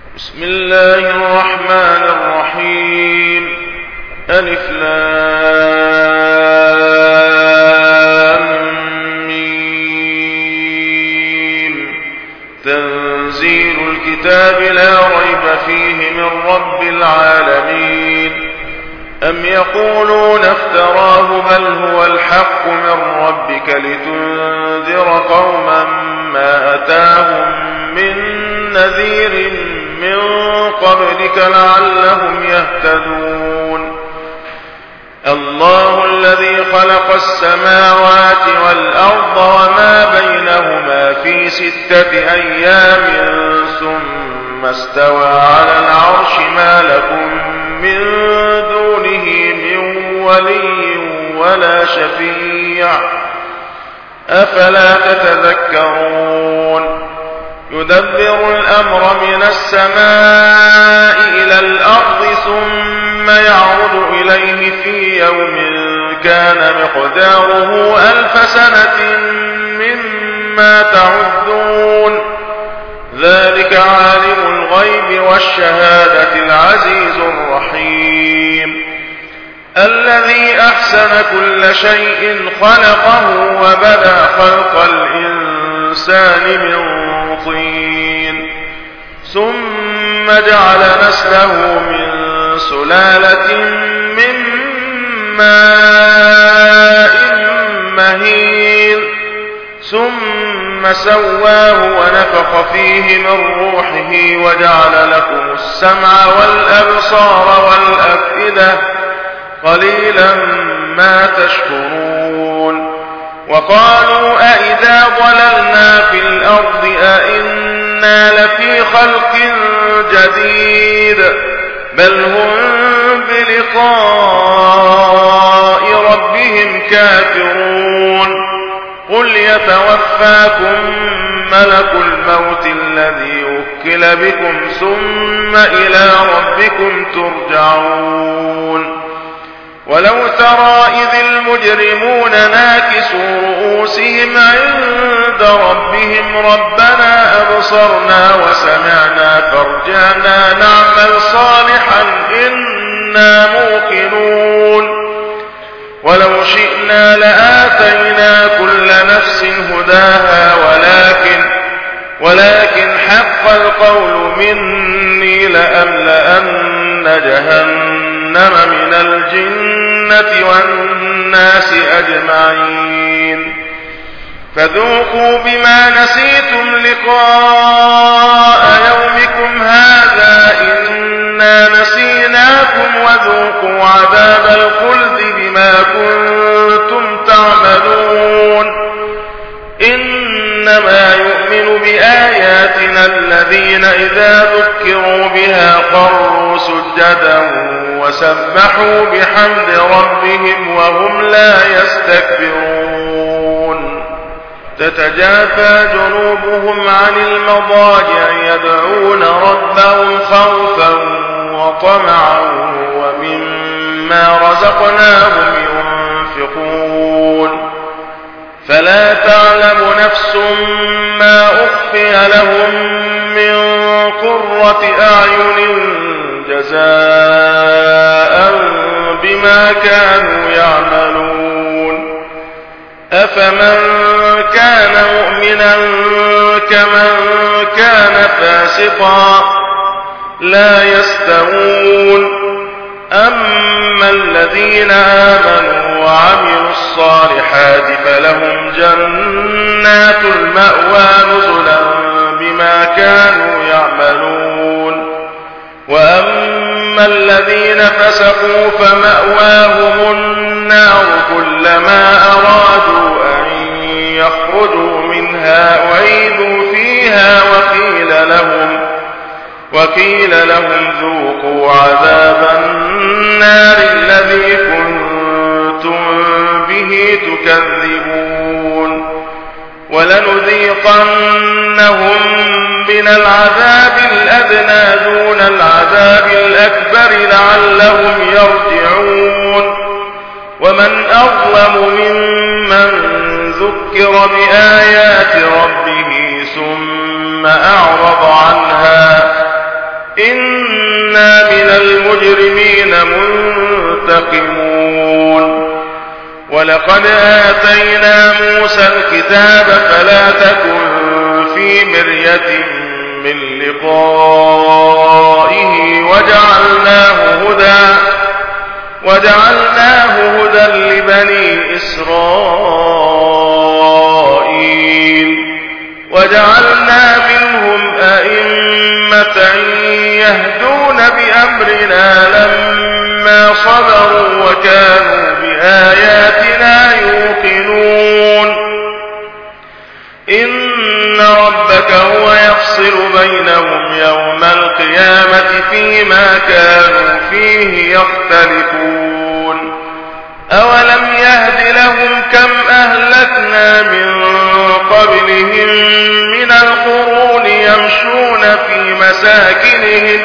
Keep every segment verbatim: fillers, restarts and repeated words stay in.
بسم الله الرحمن الرحيم. ألف لام ميم. تنزيل الكتاب لا ريب فيه من رب العالمين. أم يقولون افتراه بل هو الحق من ربك لتنذر قوما ما أتاهم من نذير من قبلك لعلهم يهتدون. الله الذي خلق السماوات والأرض وما بينهما في ستة أيام ثم استوى على العرش ما لكم من دونه من ولي ولا شفيع أفلا تتذكرون. يدبر الأمر من السماء إلى الأرض ثم يعرض إليه في يوم كان مقداره ألف سنة مما تعدون. ذلك عالم الغيب والشهادة العزيز الرحيم. الذي أحسن كل شيء خلقه وبدأ خلق الإنسان من طين ثم جعل نسله من سلالة من ماء مهين ثم سواه ونفخ فيه من روحه وجعل لكم السمع والأبصار والأفئدة قليلا ما تشكرون. وقالوا أئذا ضللنا في الأرض أئنا لفي خلق جديد بل هم بلقاء ربهم كافرون. قل يتوفاكم ملك الموت الذي وكل بكم ثم إلى ربكم ترجعون. ولو ترى إذ المجرمون ناكسوا رؤوسهم عند ربهم ربنا أبصرنا وسمعنا فارجعنا نعمل صالحا إنا موقنون. ولو شئنا لآتينا كل نفس هداها ولكن ولكن حق القول مني لأملأن جهنم من الجنة والناس أجمعين. فذوقوا بما نسيتم لقاء يومكم هذا إنا نسيناكم وذوقوا عذاب الخلد بما كنتم تعملون. إنما يؤمن بآياتنا الذين إذا ذكروا بها خروا سجدا وسبحوا بحمد ربهم وهم لا يستكبرون. تتجافى جنوبهم عن المضاجع يدعون ربهم خوفا وطمعا ومما رزقناهم ينفقون. فلا تعلم نفس ما أخفي لهم من قرة أعين جزاء بما كانوا يعملون. أفمن كان مؤمنا كمن كان فاسقا لا يستوون. أما الذين آمنوا وعملوا الصالحات فلهم جنات المأوى نزلا بما كانوا يعملون. وأما الذين فسقوا فمأواهم النار كلما أرادوا أن يخرجوا منها أعيدوا فيها وقيل لهم وقيل لهم ذوقوا عذاب النار الذي كنتم به تكذبون. ولنذيقنهم من العذاب الأدنى دون العذاب الأكبر لعلهم يرجعون. ومن أظلم ممن ذكر بآيات ربه ثم أعرض عنها إنا من المجرمين منتقمون ولقد آتينا موسى الكتاب فلا تكن في مرية من لقائه وجعلناه هدى وجعلناه هدى لبني إسرائيل وجعلنا منهم أئمة يهدون بأمرنا لما صبروا وكانوا بآياتنا يوقنون إن ربك هو يفصل بينهم يوم القيامة فيما كانوا فيه يختلفون أولم يهد لهم كم أهلكنا من قبلهم من القرون يمشون في مساكنهم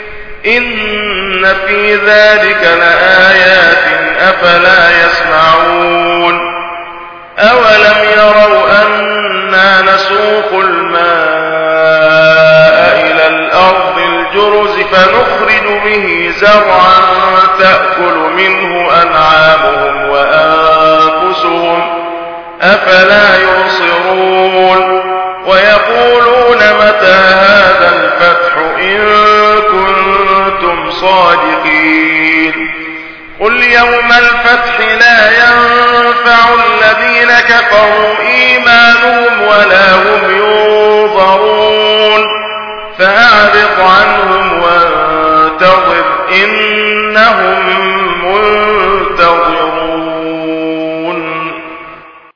إن في ذلك لآيات أفلا يسمعون أولم يروا أنا نسوق الماء إلى الأرض الجرز فنخرج به زرعا تأكل منه أنعامهم وأنفسهم أفلا يبصرون ويقولون متى هذا الفتح إن كنتم صادقين قل يوم الفتح لا ينفع الذين كفروا إيمانهم ولا هم ينظرون فأعرض عنهم وانتظر إنهم